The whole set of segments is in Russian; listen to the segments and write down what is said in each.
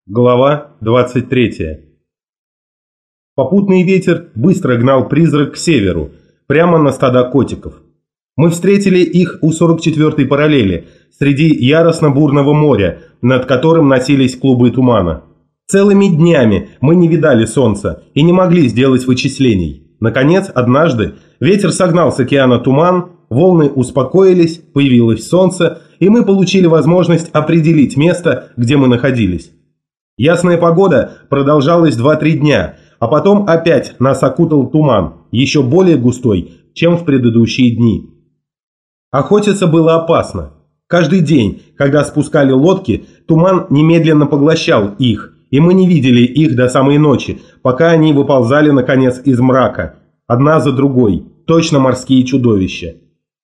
Глава 23. Попутный ветер быстро гнал призрак к северу, прямо на стада котиков. Мы встретили их у 44-й параллели, среди яростно-бурного моря, над которым носились клубы тумана. Целыми днями мы не видали солнца и не могли сделать вычислений. Наконец, однажды, ветер согнал с океана туман, волны успокоились, появилось солнце, и мы получили возможность определить место, где мы находились. Ясная погода продолжалась 2-3 дня, а потом опять нас окутал туман, еще более густой, чем в предыдущие дни. Охотиться было опасно. Каждый день, когда спускали лодки, туман немедленно поглощал их, и мы не видели их до самой ночи, пока они выползали наконец из мрака, одна за другой, точно морские чудовища.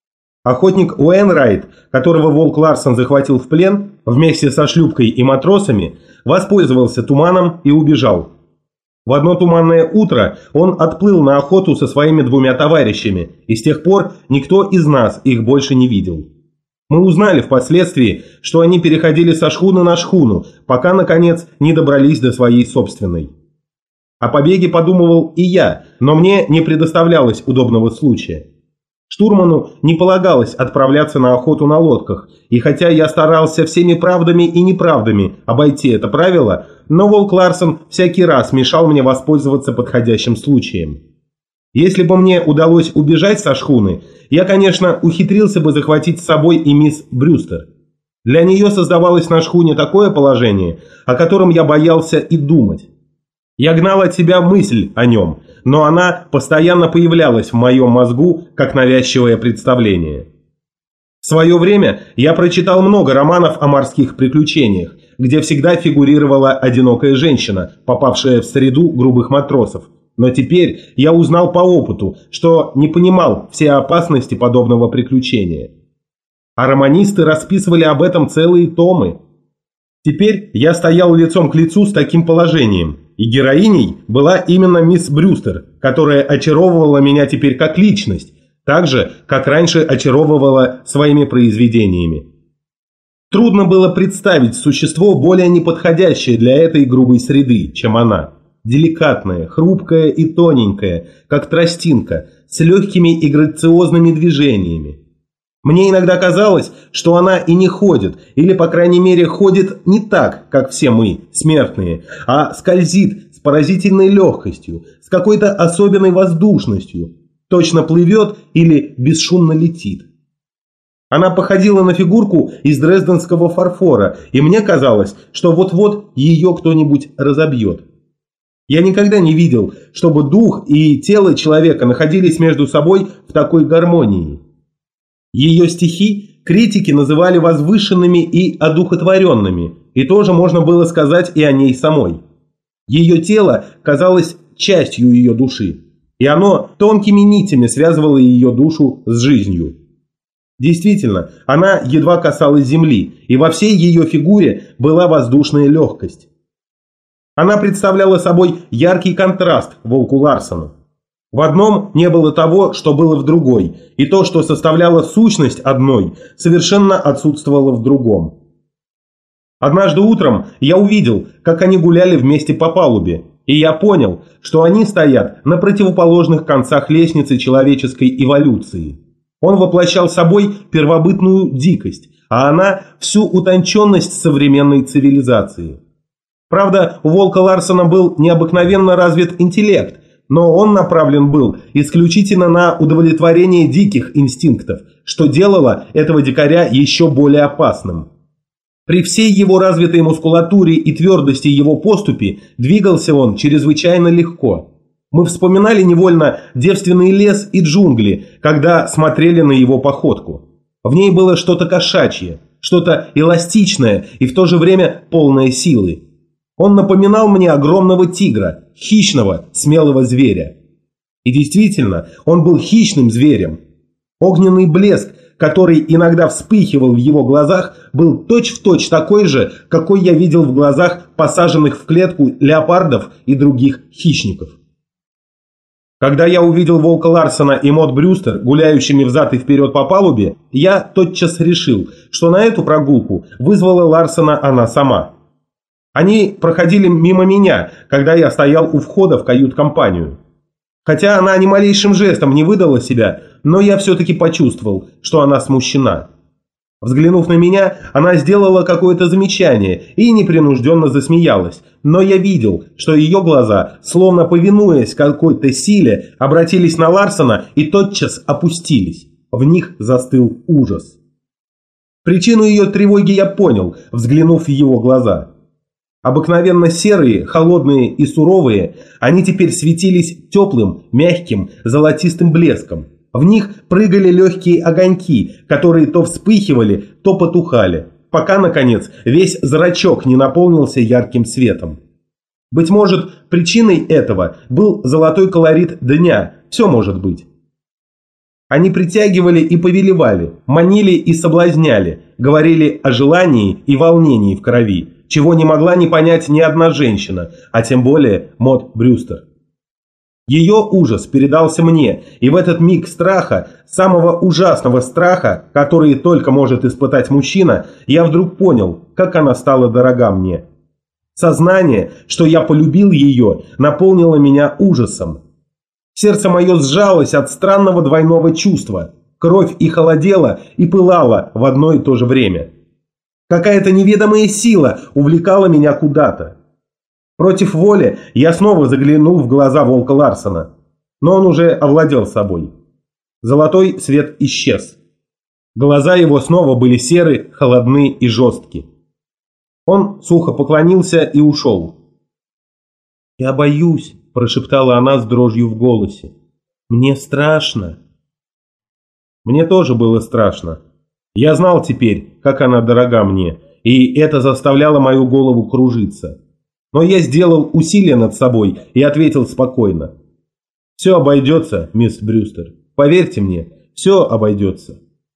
Охотник Уэйнрайт, которого Волк Ларсон захватил в плен, вместе со шлюпкой и матросами, воспользовался туманом и убежал. В одно туманное утро он отплыл на охоту со своими 2 товарищами, и с тех пор никто из нас их больше не видел. Мы узнали впоследствии, что они переходили со шхуны на шхуну, пока, наконец, не добрались до своей собственной. О побеге подумывал и я, но мне не предоставлялось удобного случая. Штурману не полагалось отправляться на охоту на лодках, и хотя я старался всеми правдами и неправдами обойти это правило, но Волк Ларсон всякий раз мешал мне воспользоваться подходящим случаем. Если бы мне удалось убежать со шхуны, я, конечно, ухитрился бы захватить с собой и мисс Брюстер. Для нее создавалось на шхуне такое положение, о котором я боялся и думать. Я гнал от себя мысль о нем, но она постоянно появлялась в моем мозгу как навязчивое представление. В свое время я прочитал много романов о морских приключениях, где всегда фигурировала одинокая женщина, попавшая в среду грубых матросов. Но теперь я узнал по опыту, что не понимал все опасности подобного приключения. А романисты расписывали об этом целые томы. Теперь я стоял лицом к лицу с таким положением. И героиней была именно мисс Брюстер, которая очаровывала меня теперь как личность, так же, как раньше очаровывала своими произведениями. Трудно было представить существо более неподходящее для этой грубой среды, чем она. Деликатная, хрупкая и тоненькая, как тростинка, с легкими и грациозными движениями. Мне иногда казалось, что она и не ходит, или, по крайней мере, ходит не так, как все мы, смертные, а скользит с поразительной легкостью, с какой-то особенной воздушностью, точно плывет или бесшумно летит. Она походила на фигурку из дрезденского фарфора, и мне казалось, что вот-вот ее кто-нибудь разобьет. Я никогда не видел, чтобы дух и тело человека находились между собой в такой гармонии. Ее стихи критики называли возвышенными и одухотворенными, и тоже можно было сказать и о ней самой. Ее тело казалось частью ее души, и оно тонкими нитями связывало ее душу с жизнью. Действительно, она едва касалась земли, и во всей ее фигуре была воздушная легкость. Она представляла собой яркий контраст Волку Ларсону. В одном не было того, что было в другой, и то, что составляло сущность одной, совершенно отсутствовало в другом. Однажды утром я увидел, как они гуляли вместе по палубе, и я понял, что они стоят на противоположных концах лестницы человеческой эволюции. Он воплощал собой первобытную дикость, а она всю утонченность современной цивилизации. Правда, у Волка Ларсона был необыкновенно развит интеллект, но он направлен был исключительно на удовлетворение диких инстинктов, что делало этого дикаря еще более опасным. При всей его развитой мускулатуре и твердости его поступи двигался он чрезвычайно легко. Мы вспоминали невольно девственный лес и джунгли, когда смотрели на его походку. В ней было что-то кошачье, что-то эластичное и в то же время полное силы. Он напоминал мне огромного тигра, хищного, смелого зверя. И действительно, он был хищным зверем. Огненный блеск, который иногда вспыхивал в его глазах, был точь-в-точь такой же, какой я видел в глазах посаженных в клетку леопардов и других хищников. Когда я увидел Волка Ларсона и Мод Брюстер гуляющими взад и вперед по палубе, я тотчас решил, что на эту прогулку вызвала Ларсона она сама. Они проходили мимо меня, когда я стоял у входа в кают-компанию. Хотя она ни малейшим жестом не выдала себя, но я все-таки почувствовал, что она смущена. Взглянув на меня, она сделала какое-то замечание и непринужденно засмеялась, но я видел, что ее глаза, словно повинуясь какой-то силе, обратились на Ларсона и тотчас опустились. В них застыл ужас. Причину ее тревоги я понял, взглянув в его глаза. Обыкновенно серые, холодные и суровые, они теперь светились теплым, мягким, золотистым блеском. В них прыгали легкие огоньки, которые то вспыхивали, то потухали, пока, наконец, весь зрачок не наполнился ярким светом. Быть может, причиной этого был золотой колорит дня, все может быть. Они притягивали и повелевали, манили и соблазняли, говорили о желании и волнении в крови, чего не могла не понять ни одна женщина, а тем более Мод Брюстер. Ее ужас передался мне, и в этот миг страха, самого ужасного страха, который только может испытать мужчина, я вдруг понял, как она стала дорога мне. Сознание, что я полюбил ее, наполнило меня ужасом. Сердце мое сжалось от странного двойного чувства. Кровь и холодела, и пылала в одно и то же время. Какая-то неведомая сила увлекала меня куда-то. Против воли я снова заглянул в глаза волка Ларсона, но он уже овладел собой. Золотой свет исчез. Глаза его снова были серы, холодны и жесткие. Он сухо поклонился и ушел. «Я боюсь», – прошептала она с дрожью в голосе. «Мне страшно». Мне тоже было страшно. Я знал теперь, как она дорога мне, и это заставляло мою голову кружиться. Но я сделал усилие над собой и ответил спокойно. «Все обойдется, мисс Брюстер. Поверьте мне, все обойдется».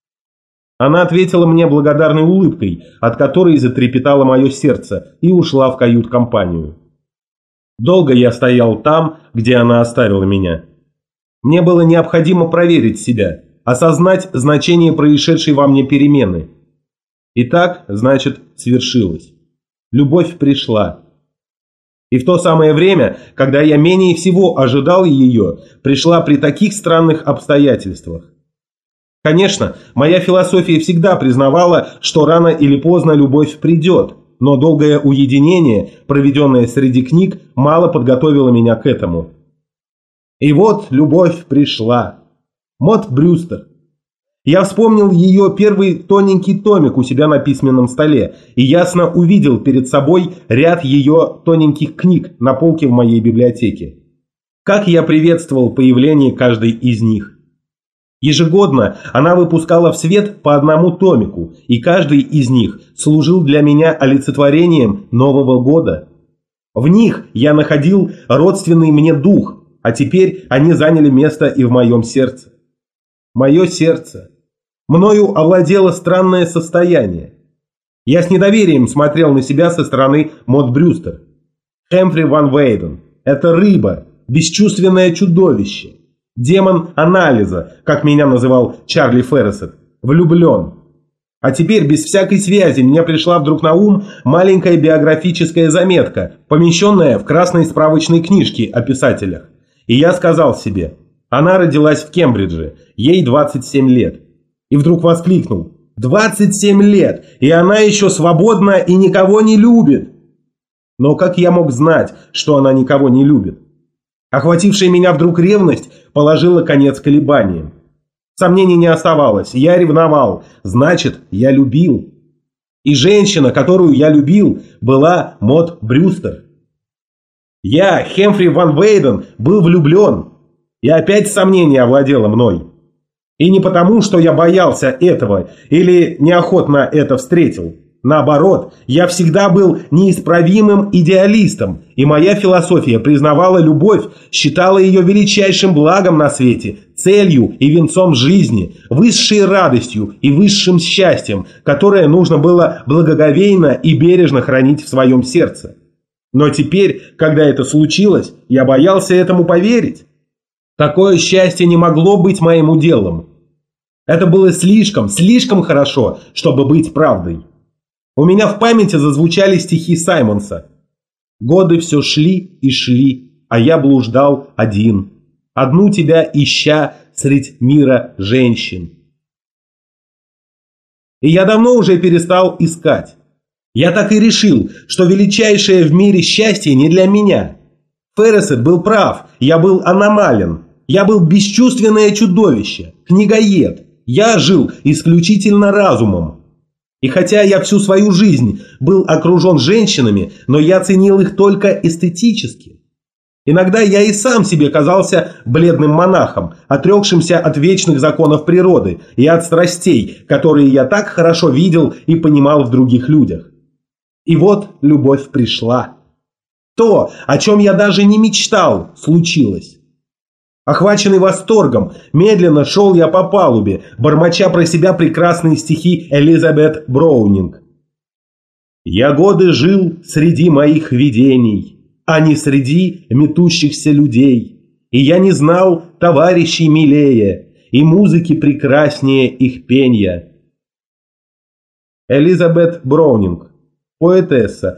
Она ответила мне благодарной улыбкой, от которой затрепетало мое сердце, и ушла в кают-компанию. Долго я стоял там, где она оставила меня. Мне было необходимо проверить себя, осознать значение происшедшей во мне перемены. И так, значит, свершилось. Любовь пришла. И в то самое время, когда я менее всего ожидал ее, пришла при таких странных обстоятельствах. Конечно, моя философия всегда признавала, что рано или поздно любовь придет, но долгое уединение, проведенное среди книг, мало подготовило меня к этому. И вот любовь пришла. Мод Брюстер. Я вспомнил ее первый тоненький томик у себя на письменном столе и ясно увидел перед собой ряд ее тоненьких книг на полке в моей библиотеке. Как я приветствовал появление каждой из них. Ежегодно она выпускала в свет по одному томику, и каждый из них служил для меня олицетворением Нового года. В них я находил родственный мне дух, а теперь они заняли место и в моем сердце. Мое сердце. Мною овладело странное состояние. Я с недоверием смотрел на себя со стороны Мод Брюстер. Хэмфри Ван Вейден – это рыба, бесчувственное чудовище. Демон анализа, как меня называл Чарли Ферресет, влюблен. А теперь без всякой связи мне пришла вдруг на ум маленькая биографическая заметка, помещенная в красной справочной книжке о писателях. И я сказал себе, она родилась в Кембридже, ей 27 лет. И вдруг воскликнул, 27 лет, и она еще свободна и никого не любит. Но как я мог знать, что она никого не любит? Охватившая меня вдруг ревность положила конец колебаниям. Сомнений не оставалось, я ревновал, значит, я любил. И женщина, которую я любил, была Мод Брюстер. Я, Хэмфри Ван Вейден, был влюблен. И опять сомнение овладело мной. И не потому, что я боялся этого или неохотно это встретил. Наоборот, я всегда был неисправимым идеалистом, и моя философия признавала любовь, считала ее величайшим благом на свете, целью и венцом жизни, высшей радостью и высшим счастьем, которое нужно было благоговейно и бережно хранить в своем сердце. Но теперь, когда это случилось, я боялся этому поверить. Такое счастье не могло быть моим уделом. Это было слишком хорошо, чтобы быть правдой. У меня в памяти зазвучали стихи Саймонса. Годы все шли и шли, а я блуждал один, одну тебя ища средь мира женщин. И я давно уже перестал искать. Я так и решил, что величайшее в мире счастье не для меня. Ферресет был прав, я был аномален. Я был бесчувственное чудовище, книгоед. Я жил исключительно разумом. И хотя я всю свою жизнь был окружен женщинами, но я ценил их только эстетически. Иногда я и сам себе казался бледным монахом, отрекшимся от вечных законов природы и от страстей, которые я так хорошо видел и понимал в других людях. И вот любовь пришла. То, о чем я даже не мечтал, случилось. Охваченный восторгом, медленно шел я по палубе, бормоча про себя прекрасные стихи Элизабет Броунинг. «Я годы жил среди моих видений, а не среди метущихся людей, и я не знал товарищей милее, и музыки прекраснее их пенья». Элизабет Броунинг, поэтесса,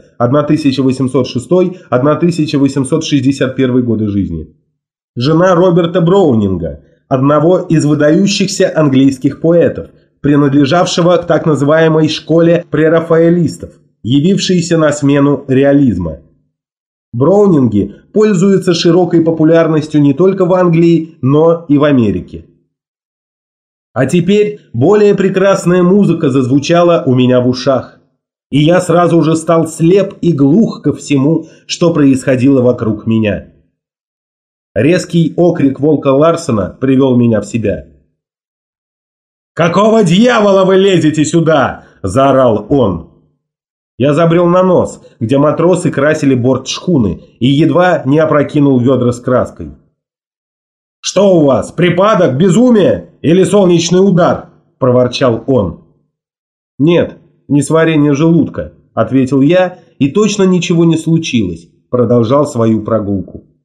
1806-1861 годы жизни. Жена Роберта Броунинга, одного из выдающихся английских поэтов, принадлежавшего к так называемой школе прерафаэлистов, явившейся на смену реализма. Броунинги пользуются широкой популярностью не только в Англии, но и в Америке. А теперь более прекрасная музыка зазвучала у меня в ушах, и я сразу же стал слеп и глух ко всему, что происходило вокруг меня. Резкий окрик Волка Ларсена привел меня в себя. «Какого дьявола вы лезете сюда?» – заорал он. Я забрел на нос, где матросы красили борт шхуны, и едва не опрокинул ведра с краской. «Что у вас, припадок, безумие или солнечный удар?» – проворчал он. «Нет, несварение желудка», – ответил я, и точно ничего не случилось, продолжал свою прогулку.